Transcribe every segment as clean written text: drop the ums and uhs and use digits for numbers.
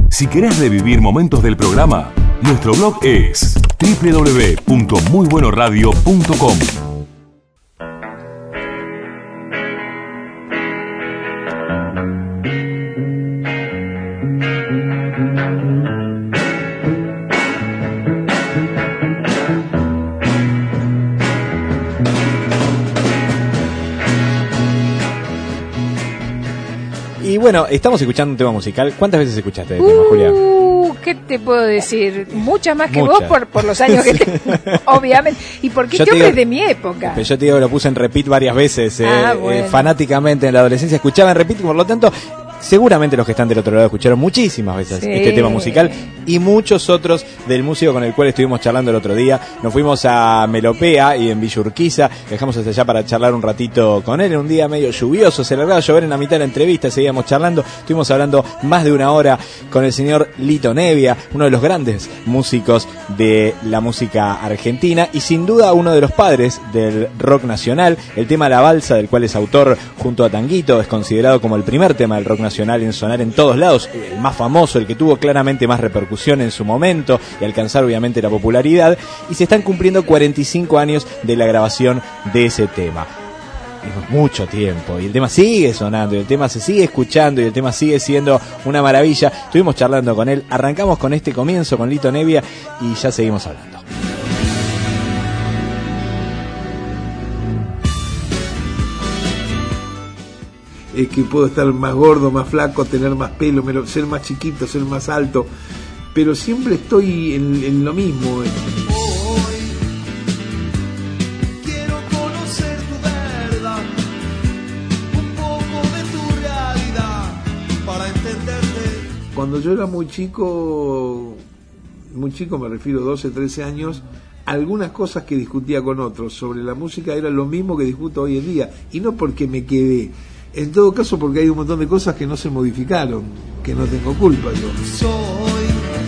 Si querés revivir momentos del programa, nuestro blog es www.muybuenoradio.com. Y bueno, estamos escuchando un tema musical. ¿Cuántas veces escuchaste el tema, Julia? ¿Qué te puedo decir? Muchas más que vos por los años que obviamente. Y porque este hombre es de mi época. Pero yo te digo que lo puse en repeat varias veces, bueno. Fanáticamente en la adolescencia. Escuchaba en repeat, por lo tanto, seguramente los que están del otro lado escucharon muchísimas veces este tema musical y muchos otros del músico con el cual estuvimos charlando el otro día. Nos fuimos a Melopea y en Villa Urquiza, dejamos hasta allá para charlar un ratito con él en un día medio lluvioso, se largaba a llover en la mitad de la entrevista, seguíamos charlando, estuvimos hablando más de una hora con el señor Lito Nevia, uno de los grandes músicos de la música argentina y sin duda uno de los padres del rock nacional. El tema La Balsa, del cual es autor junto a Tanguito, es considerado como el primer tema del rock nacional en sonar en todos lados, el más famoso, el que tuvo claramente más repercusión en su momento y alcanzar obviamente la popularidad, y se están cumpliendo 45 años de la grabación de ese tema. Es mucho tiempo y el tema sigue sonando y el tema se sigue escuchando y el tema sigue siendo una maravilla. Estuvimos charlando con él, arrancamos con este comienzo con Lito Nevia y ya seguimos hablando. Es que puedo estar más gordo, más flaco, tener más pelo, ser más chiquito, ser más alto, pero siempre estoy en lo mismo. Hoy quiero conocer tu verdad, un poco de tu realidad, para entenderte. Cuando yo era muy chico me refiero 12, 13 años, algunas cosas que discutía con otros sobre la música era lo mismo que discuto hoy en día, y no porque me quedé. En todo caso, porque hay un montón de cosas que no se modificaron, que no tengo culpa yo. Soy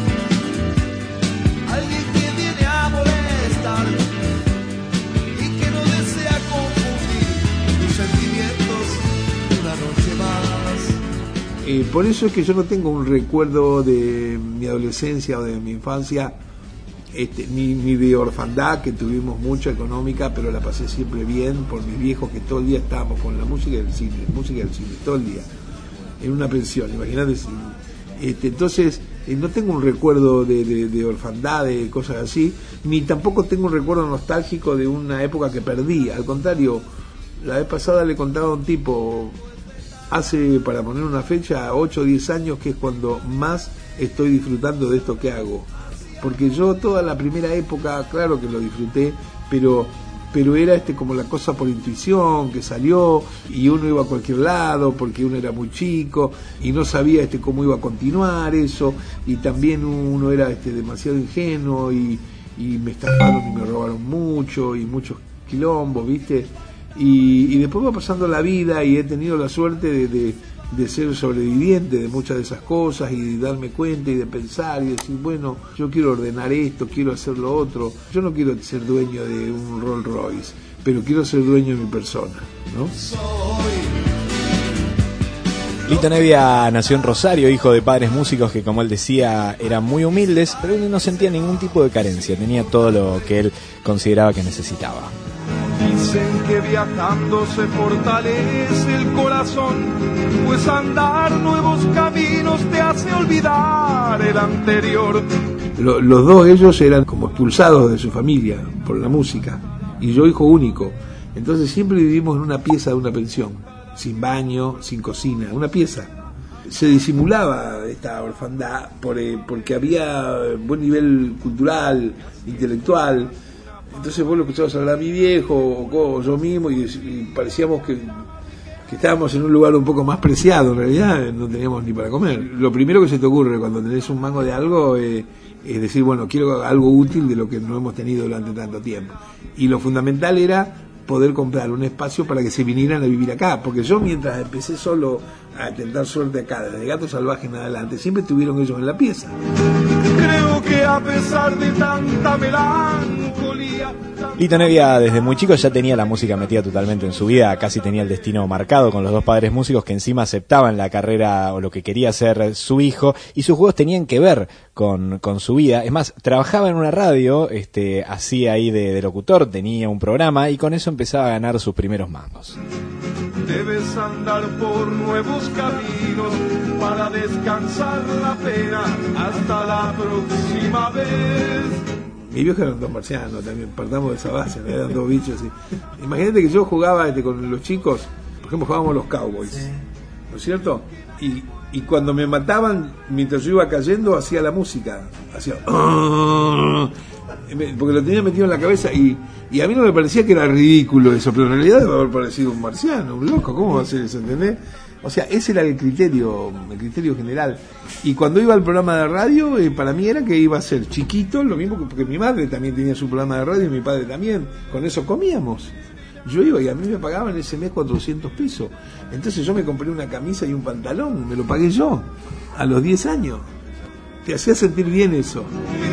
alguien que viene a molestar y que no desea confundir tus sentimientos una noche más. Por eso es que yo no tengo un recuerdo de mi adolescencia o de mi infancia, ni de orfandad, que tuvimos mucha económica, pero la pasé siempre bien por mis viejos, que todo el día estábamos con la música y el cine, todo el día, en una pensión, imagínate. Entonces, no tengo un recuerdo de orfandad, de cosas así, ni tampoco tengo un recuerdo nostálgico de una época que perdí. Al contrario, la vez pasada le contaba a un tipo, hace, para poner una fecha, 8 o 10 años, que es cuando más estoy disfrutando de esto que hago. Porque yo toda la primera época, claro que lo disfruté, pero era como la cosa por intuición, que salió y uno iba a cualquier lado porque uno era muy chico y no sabía cómo iba a continuar eso, y también uno era demasiado ingenuo y me estafaron y me robaron mucho y muchos quilombos, ¿viste? Y después va pasando la vida y he tenido la suerte de ser sobreviviente de muchas de esas cosas y de darme cuenta y de pensar y decir, bueno, yo quiero ordenar esto, quiero hacer lo otro. Yo no quiero ser dueño de un Rolls Royce, pero quiero ser dueño de mi persona, ¿no? Lito Nevia nació en Rosario, hijo de padres músicos que, como él decía, eran muy humildes, pero él no sentía ningún tipo de carencia, tenía todo lo que él consideraba que necesitaba. Dicen que viajando se fortalece el corazón, pues andar nuevos caminos te hace olvidar el anterior. Los dos ellos eran como expulsados de su familia por la música, y yo hijo único. Entonces siempre vivimos en una pieza de una pensión, sin baño, sin cocina, una pieza. Se disimulaba esta orfandad porque había buen nivel cultural, intelectual. Entonces vos lo escuchabas hablar a mi viejo o yo mismo y parecíamos que estábamos en un lugar un poco más preciado. En realidad no teníamos ni para comer. Lo primero que se te ocurre cuando tenés un mango de algo es decir, bueno, quiero algo útil de lo que no hemos tenido durante tanto tiempo. Y lo fundamental era poder comprar un espacio para que se vinieran a vivir acá, porque yo, mientras empecé solo a tentar suerte acá, desde Gato Salvaje en adelante, siempre estuvieron ellos en la pieza. Creo que a pesar de tanta melancolía, melancolía. Lito Nebbia desde muy chico ya tenía la música metida totalmente en su vida, casi tenía el destino marcado con los dos padres músicos que encima aceptaban la carrera o lo que quería hacer su hijo, y sus juegos tenían que ver con su vida. Es más, trabajaba en una radio, hacía ahí de locutor, tenía un programa y con eso empezaba a ganar sus primeros mangos. Debes andar por nuevos caminos para descansar la pena hasta la próxima vez. Mi viejo eran dos marcianos también, partamos de esa base, me eran dos bichos. Imagínate que yo jugaba con los chicos, por ejemplo jugábamos los Cowboys, ¿no es cierto? Y cuando me mataban, mientras yo iba cayendo, hacía la música, hacía porque lo tenía metido en la cabeza y a mí no me parecía que era ridículo eso, pero en realidad debe haber parecido un marciano, un loco, ¿cómo va a ser eso? ¿Entendés? O sea, ese era el criterio general. Y cuando iba al programa de radio, para mí era que iba a ser chiquito, lo mismo porque mi madre también tenía su programa de radio y mi padre también, con eso comíamos. Yo iba y a mí me pagaban ese mes 400 pesos. Entonces yo me compré una camisa y un pantalón, me lo pagué yo, a los 10 años. Te hacía sentir bien eso.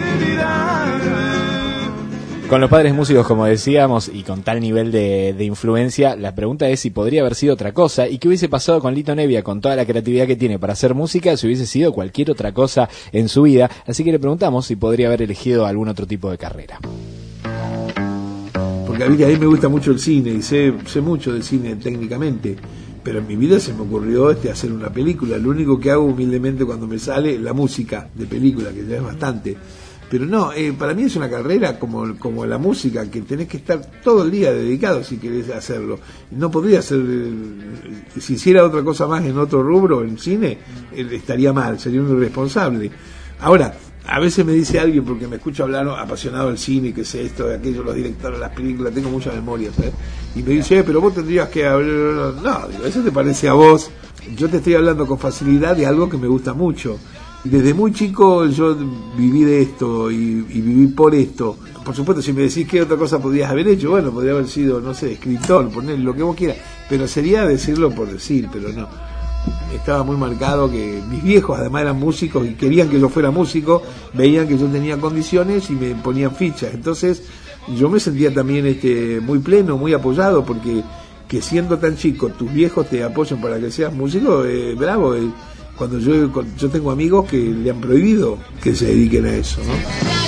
Con los padres músicos, como decíamos, y con tal nivel de influencia, la pregunta es si podría haber sido otra cosa, y qué hubiese pasado con Lito Nebbia, con toda la creatividad que tiene para hacer música, si hubiese sido cualquier otra cosa en su vida. Así que le preguntamos si podría haber elegido algún otro tipo de carrera. Porque a mí me gusta mucho el cine, y sé mucho de cine técnicamente, pero en mi vida se me ocurrió hacer una película. Lo único que hago humildemente cuando me sale la música de película, que ya es bastante. Pero no, para mí es una carrera como la música, que tenés que estar todo el día dedicado si querés hacerlo. No podría ser, si hiciera otra cosa más en otro rubro, en cine, estaría mal, sería un irresponsable. Ahora, a veces me dice alguien, porque me escucho hablar apasionado del cine, que sé esto, de aquello, los directores de las películas, tengo mucha memoria, ¿sabes? Y me dice, pero vos tendrías que hablar. No, digo, eso te parece a vos. Yo te estoy hablando con facilidad de algo que me gusta mucho. Desde muy chico yo viví de esto y viví por esto. Por supuesto, si me decís qué otra cosa podrías haber hecho, bueno, podría haber sido, no sé, escritor, poner lo que vos quieras, pero sería decirlo por decir, pero no. Estaba muy marcado que mis viejos además eran músicos y querían que yo fuera músico, veían que yo tenía condiciones y me ponían fichas. Entonces yo me sentía también muy pleno, muy apoyado, porque que siendo tan chico tus viejos te apoyan para que seas músico, bravo. Cuando yo tengo amigos que le han prohibido que se dediquen a eso, ¿no?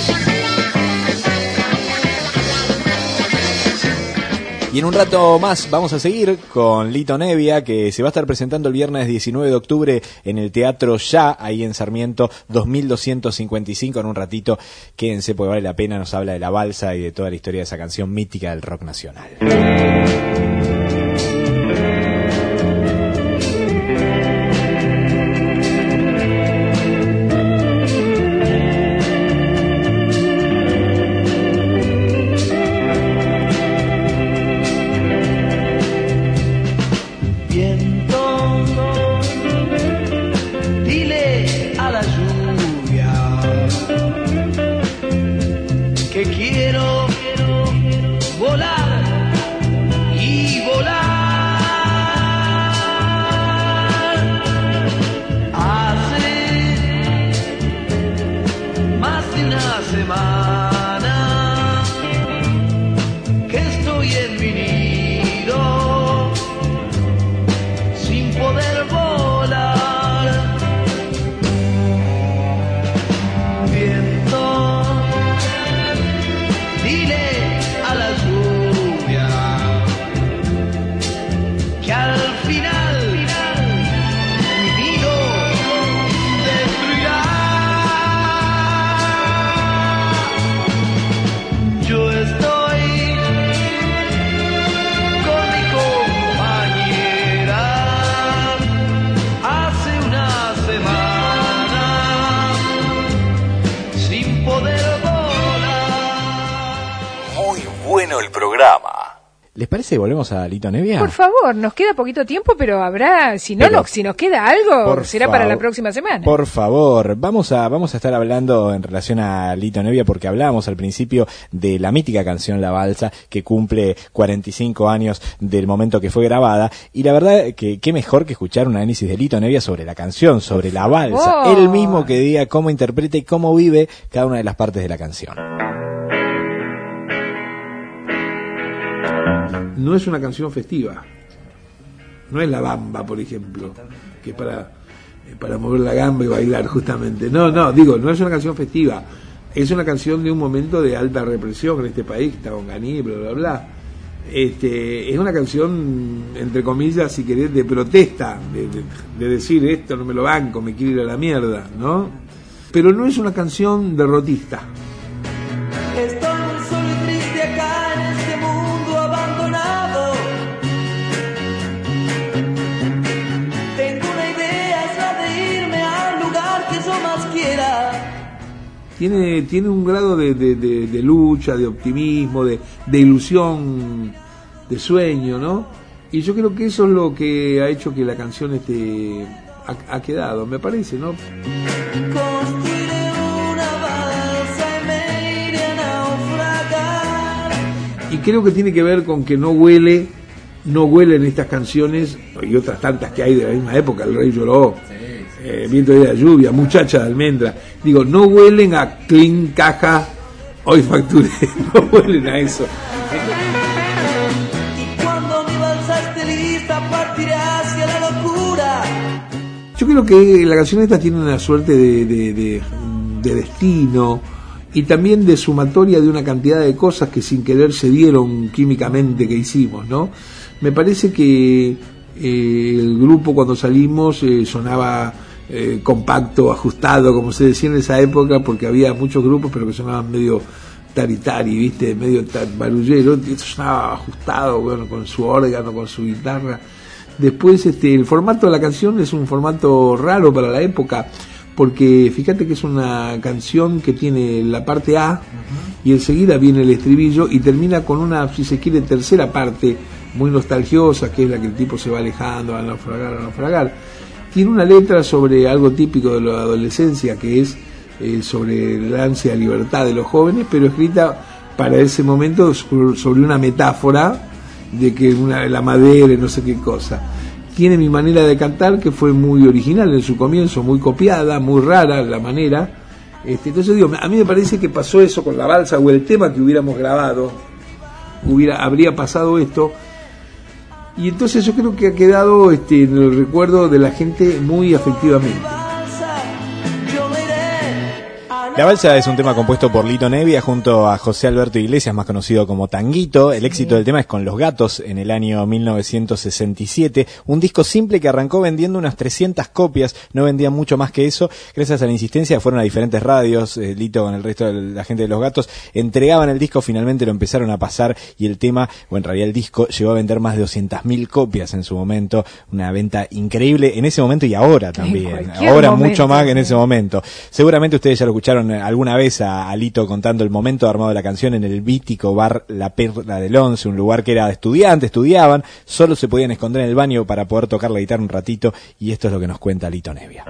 Y en un rato más vamos a seguir con Lito Nebbia, que se va a estar presentando el viernes 19 de octubre en el Teatro Ya, ahí en Sarmiento 2255. En un ratito, quédense porque vale la pena, nos habla de la balsa y de toda la historia de esa canción mítica del rock nacional. ¿Les parece que volvemos a Lito Nebbia? Por favor, nos queda poquito tiempo, pero habrá, si nos queda algo, será para la próxima semana. Por favor, vamos a estar hablando en relación a Lito Nebbia, porque hablábamos al principio de la mítica canción La Balsa, que cumple 45 años del momento que fue grabada, y la verdad que qué mejor que escuchar un análisis de Lito Nebbia sobre la canción, sobre La Balsa, él mismo que diga cómo interpreta y cómo vive cada una de las partes de la canción. no es una canción festiva. No es La Bamba, por ejemplo, que es para mover la gamba y bailar justamente. No, digo, no es una canción festiva. Es una canción de un momento de alta represión en este país, está Onganí, bla, bla, bla. Es una canción, entre comillas, si querés, de protesta, de decir esto no me lo banco, me quiero ir a la mierda, ¿no? Pero no es una canción derrotista. Estoy muy solo y triste acá en este mundo abandonado. Tengo una idea, es la de irme al lugar que yo más quiera. Tiene un grado de lucha, de optimismo, de ilusión, de sueño, ¿no? Y yo creo que eso es lo que ha hecho que la canción ha quedado, me parece, ¿no? Construiré una balsa y me iré a naufragar. Y creo que tiene que ver con que no huelen estas canciones y otras tantas que hay de la misma época. El Rey lloró, Viento de la lluvia, Muchacha de almendra. Digo, no huelen a clean, caja, hoy facturé, no huelen a eso. Y cuando mi balsa esté lista, partiré hacia la locura. Yo creo que la canción esta tiene una suerte de destino y también de sumatoria de una cantidad de cosas que sin querer se dieron químicamente que hicimos, ¿no? Me parece que el grupo cuando salimos sonaba compacto, ajustado, como se decía en esa época, porque había muchos grupos pero que sonaban medio taritari, ¿viste? Medio barullero, y esto sonaba ajustado, bueno, con su órgano, con su guitarra. Después el formato de la canción es un formato raro para la época, porque fíjate que es una canción que tiene la parte A y enseguida viene el estribillo y termina con una, si se quiere, tercera parte muy nostalgiosa, que es la que el tipo se va alejando a naufragar. Tiene una letra sobre algo típico de la adolescencia, que es sobre el ansia de libertad de los jóvenes, pero escrita para ese momento sobre una metáfora de que la madera y no sé qué cosa. Tiene mi manera de cantar, que fue muy original en su comienzo, muy copiada, muy rara la manera. Entonces digo, a mí me parece que pasó eso con la balsa, o el tema que hubiéramos grabado, habría pasado esto. Y entonces yo creo que ha quedado en el recuerdo de la gente muy afectivamente. La balsa es un tema compuesto por Lito Nebbia junto a José Alberto Iglesias, más conocido como Tanguito. El éxito del tema es con Los Gatos en el año 1967. Un disco simple que arrancó vendiendo unas 300 copias, no vendía mucho más que eso. Gracias a la insistencia fueron a diferentes radios, Lito con el resto de la gente de Los Gatos, entregaban el disco, finalmente lo empezaron a pasar y el tema, o en realidad el disco, llegó a vender más de 200.000 copias en su momento. Una venta increíble en ese momento y ahora también. Ahora momento, mucho más que en ese momento. Seguramente ustedes ya lo escucharon alguna vez a Lito contando el momento armado de la canción en el mítico bar La Perla del Once, un lugar que era de estudiantes, estudiaban, solo se podían esconder en el baño para poder tocar la guitarra un ratito, y esto es lo que nos cuenta Lito Nebbia.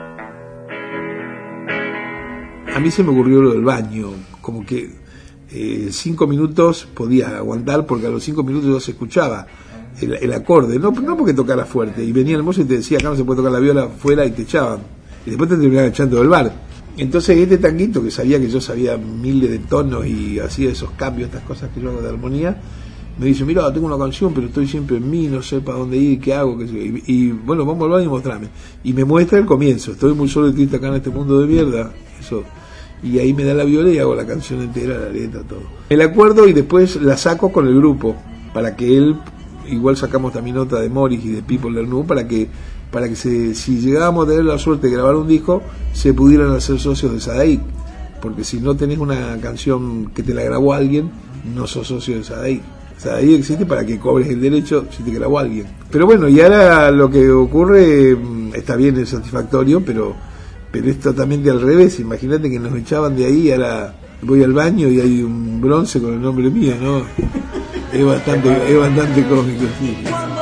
A mí se me ocurrió lo del baño, como que 5 minutos podía aguantar, porque a los 5 minutos ya se escuchaba el acorde, no porque tocara fuerte, y venía el mozo y te decía, acá no se puede tocar la viola fuera, y te echaban, y después te terminaban echando del bar. Entonces Tanguito, que sabía que yo sabía miles de tonos y hacía esos cambios, estas cosas que yo hago de armonía, me dice, mira, tengo una canción, pero estoy siempre en mí, no sé para dónde ir, qué hago, y bueno, vamos al baño y mostrame. Y me muestra el comienzo, estoy muy solo y triste acá en este mundo de mierda, eso. Y ahí me da la viola y hago la canción entera, la letra, todo. El acuerdo, y después la saco con el grupo, para que él, igual sacamos también otra de Morris y de People Lernu, para que si llegábamos a tener la suerte de grabar un disco, se pudieran hacer socios de Sadaik, porque si no tenés una canción que te la grabó alguien, no sos socio de Sadaik. Sadaik existe para que cobres el derecho si te grabó alguien. Pero bueno, y ahora lo que ocurre, está bien, es satisfactorio, pero es totalmente al revés. Imagínate que nos echaban de ahí, ahora voy al baño y hay un bronce con el nombre mío, ¿no? Es bastante cómico, sí.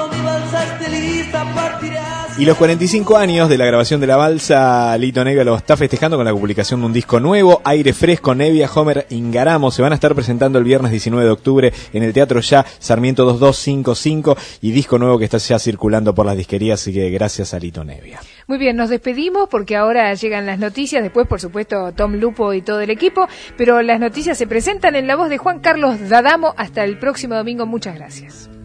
Y los 45 años de la grabación de La Balsa, Lito Nebbia lo está festejando con la publicación de un disco nuevo, Aire Fresco, Nebbia, Homer, Ingaramo. Se van a estar presentando el viernes 19 de octubre en el Teatro Ya, Sarmiento 2255, y disco nuevo que está ya circulando por las disquerías, así que gracias a Lito Nebbia. Muy bien, nos despedimos porque ahora llegan las noticias, después por supuesto Tom Lupo y todo el equipo, pero las noticias se presentan en la voz de Juan Carlos D'Adamo. Hasta el próximo domingo, muchas gracias.